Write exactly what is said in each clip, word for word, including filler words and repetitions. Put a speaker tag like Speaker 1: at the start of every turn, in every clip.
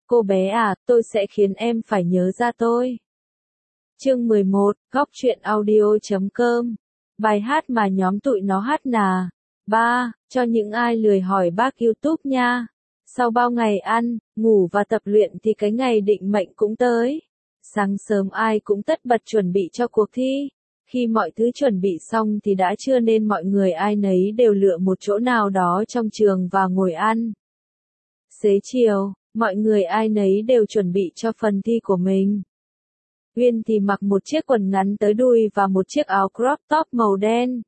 Speaker 1: Cô bé à, tôi sẽ khiến em phải nhớ ra tôi. Chương mười một, góc truyện audio chấm com. Bài hát mà nhóm tụi nó hát nà. ba. Cho những ai lười hỏi bác YouTube nha. Sau bao ngày ăn, ngủ và tập luyện thì cái ngày định mệnh cũng tới. Sáng sớm ai cũng tất bật chuẩn bị cho cuộc thi. Khi mọi thứ chuẩn bị xong thì đã trưa nên mọi người ai nấy đều lựa một chỗ nào đó trong trường và ngồi ăn. Xế chiều, mọi người ai nấy đều chuẩn bị cho phần thi của mình. Uyên thì mặc một chiếc quần ngắn tới đùi và một chiếc áo crop top màu đen.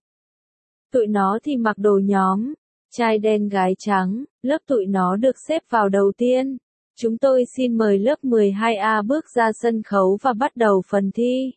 Speaker 1: Tụi nó thì mặc đồ nhóm, trai đen gái trắng, lớp tụi nó được xếp vào đầu tiên. Chúng tôi xin mời lớp mười hai A bước ra sân khấu và bắt đầu phần thi.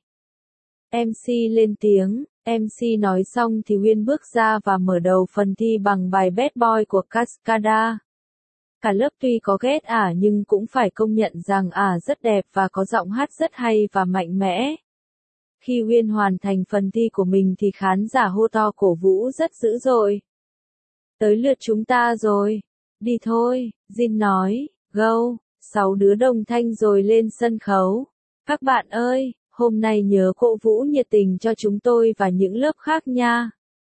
Speaker 1: em xê lên tiếng, em xê nói xong thì Uyên bước ra và mở đầu phần thi bằng bài Bad Boy của Cascada. Cả lớp tuy có ghét ả nhưng cũng phải công nhận rằng ả rất đẹp và có giọng hát rất hay và mạnh mẽ. Khi Uyên hoàn thành phần thi của mình thì khán giả hô to cổ vũ rất dữ dội. Tới lượt chúng ta rồi. Đi thôi, Jin nói, go, sáu đứa đồng thanh rồi lên sân khấu. Các bạn ơi, hôm nay nhớ cổ vũ nhiệt tình cho chúng tôi và những lớp khác nha.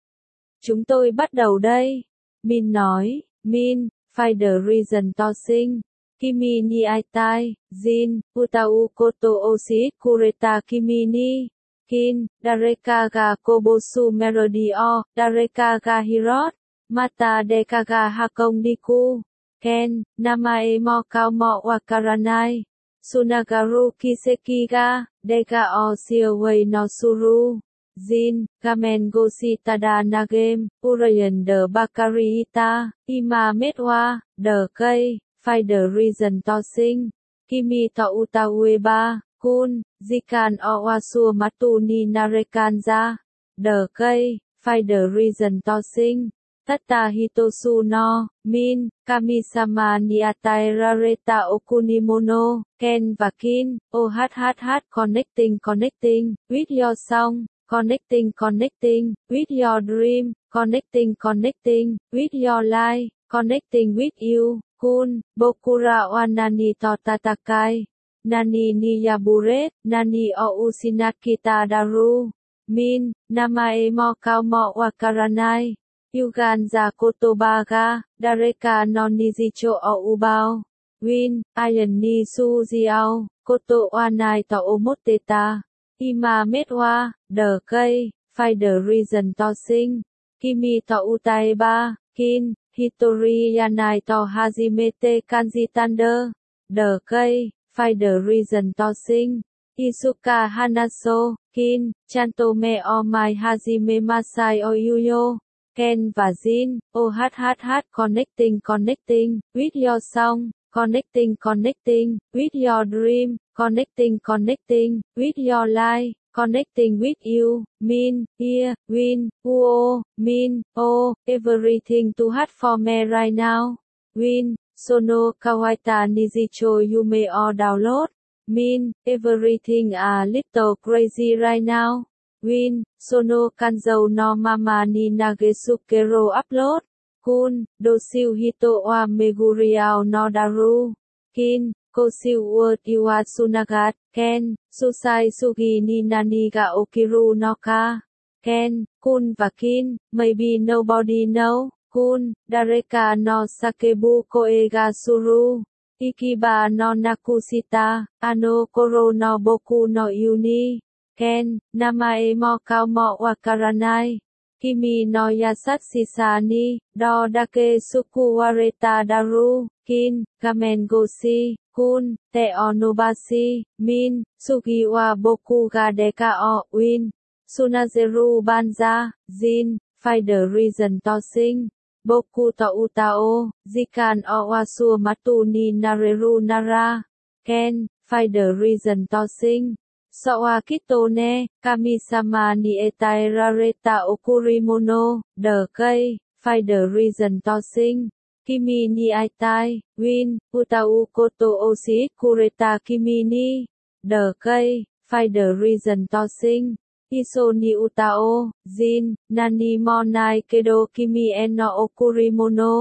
Speaker 1: Chúng tôi bắt đầu đây. Min nói, Min. Find the reason to sing. Kimi ni aitai, Jin, Utau koto oshi kureta kimi ni. Kin, Dareka ga kobosu melody o, Dareka ga hirot. Mata deka ga hakong diku. Ken, namae mo kao mo wakaranai. Sunagaru kiseki ga, deka o shiawei no suru. Jin, Kamen Goshi Tada Nagame, Urayan the Bakariita, Ima Metwa, the Kei, Find the Reason to Sing, Kimi to Utaueba, Kun, Zikan Owasu Matuni Narekanza, the Kei, Find the Reason to Sing, Tata Hitosu no, Min, Kamisama Niatai Rareta Okunimono, Ken và Kin, OHHH Connecting Connecting, with your song. Connecting Connecting, with your dream, Connecting Connecting, with your life, Connecting with you, Kun, Bokura wa nani to tatakai, Nani ni yaburet, Nani o usinakita daru, Min, Namae mo kao mo wakaranai, Yuganza kotobaga, Dareka no nijicho o ubao, Win, Ayan ni sujiao, Koto wanai to omoteta. Ima Metwa, the Kei, Find the Reason to Sing, Kimi to Utaiba, Kin, Hitori Yanai to Hajimete Kanji Thunder, the Kei, Find the Reason to Sing, Isuka Hanaso, Kin, Chantome o Mai Hajime Masai o Yuyo, Ken và Jin, OHHH Connecting Connecting, with your song. Connecting Connecting, with your dream, Connecting Connecting, with your life, Connecting with you, Min, Here, Win, Uo, Min, Oh, everything too hard for me right now, Win, Sono Kawaita Nijicho Yume or download, Min, everything a little crazy right now, Win, Sono Kanzou no Mama ni Nagesukero upload. Kun, Dosiu Hito wa Meguriao no Daru, Kin, Kosiu Word Iwa Sunagat, Ken, Susai Sugi ni Nani ga Okiru no Ka, Ken, Kun và Kin, Maybe Nobody Know, Kun, Dareka no Sakebu Koe ga Suru, Ikiba no Nakushita, Ano Koro no Boku no Yuni, Ken, Namae mo kao mo wakaranai. Kimi no Yasatshisa ni, do dake sukuwareta daru, Kin, Kamen Goshi, Kun, te onobashi, Min, Sugi wa boku ga deka o, Win, Sunazeru banza, Jin, Find the Reason to Sing, Boku to utao, Zikan o wasu matu ni nareru nara, Ken, Find the Reason to Sing. Sawa kitone, Kamisama ni etai rareta okurimono, the Kei, Find the Reason to Sing, Kimi ni aitai, Win, Utau koto oshi kureta kimi ni, the Kei, Find the Reason to Sing, Iso ni utao, Jin, Nani mo nai kedo kimi eno okurimono,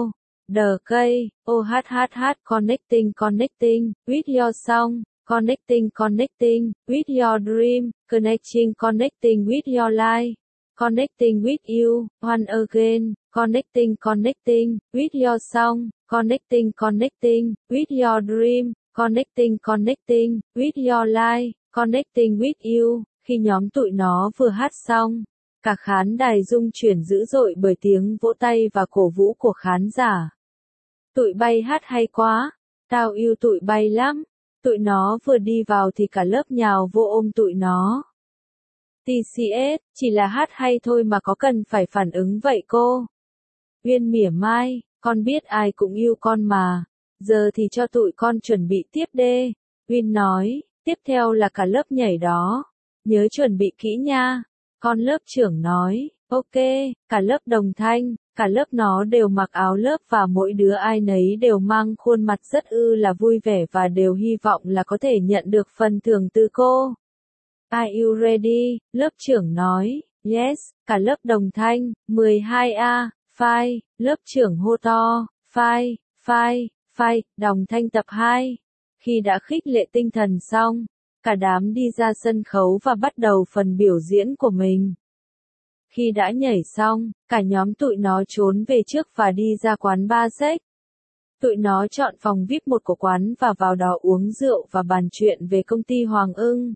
Speaker 1: Đờ cây, ô hát hát hát, connecting connecting, with your song, connecting connecting, with your dream, connecting connecting with your life, connecting with you, one again, connecting connecting, with your song, connecting connecting, with your dream, connecting connecting, with your life, connecting with you. Khi nhóm tụi nó vừa hát xong, cả khán đài rung chuyển dữ dội bởi tiếng vỗ tay và cổ vũ của khán giả. Tụi bay hát hay quá, tao yêu tụi bay lắm. Tụi nó vừa đi vào thì cả lớp nhào vô ôm tụi nó. tê xê ét, chỉ là hát hay thôi mà có cần phải phản ứng vậy cô? Uyên mỉa mai, con biết ai cũng yêu con mà. Giờ thì cho tụi con chuẩn bị tiếp đê. Uyên nói, tiếp theo là cả lớp nhảy đó. Nhớ chuẩn bị kỹ nha. Con lớp trưởng nói, ok, cả lớp đồng thanh, cả lớp nó đều mặc áo lớp và mỗi đứa ai nấy đều mang khuôn mặt rất ư là vui vẻ và đều hy vọng là có thể nhận được phần thưởng từ cô. Are you ready? Lớp trưởng nói, yes, cả lớp đồng thanh, mười hai A, file, lớp trưởng hô to, file, file, file, đồng thanh tập hai. Khi đã khích lệ tinh thần xong, cả đám đi ra sân khấu và bắt đầu phần biểu diễn của mình. Khi đã nhảy xong, cả nhóm tụi nó trốn về trước và đi ra quán bar sách. Tụi nó chọn phòng vi ai pi một của quán và vào đó uống rượu và bàn chuyện về công ty Hoàng Ưng.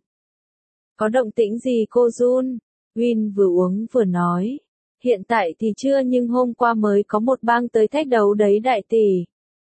Speaker 1: Có động tĩnh gì cô Jun? Win vừa uống vừa nói. Hiện tại thì chưa nhưng hôm qua mới có một bang tới thách đấu đấy đại tỷ.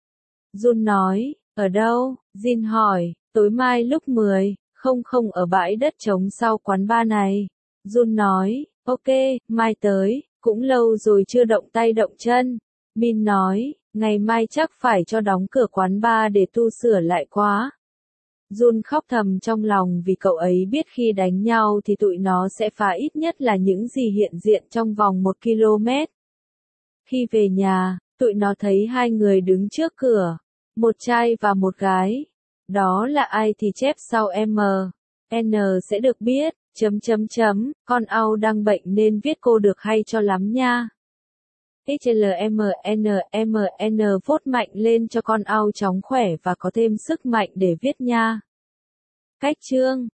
Speaker 1: Jun nói, ở đâu? Jin hỏi, tối mai lúc mười, không không ở bãi đất trống sau quán bar này. Jun nói, ok, mai tới, cũng lâu rồi chưa động tay động chân. Min nói, ngày mai chắc phải cho đóng cửa quán bar để tu sửa lại quá. Jun khóc thầm trong lòng vì cậu ấy biết khi đánh nhau thì tụi nó sẽ phá ít nhất là những gì hiện diện trong vòng một ki lô mét. Khi về nhà, tụi nó thấy hai người đứng trước cửa, một trai và một gái. Đó là ai thì chép sau M. N sẽ được biết, chấm chấm chấm, con Au đang bệnh nên viết cô được hay cho lắm nha. hát lờ em en em en vote mạnh lên cho con Au chóng khỏe và có thêm sức mạnh để viết nha. Cách chương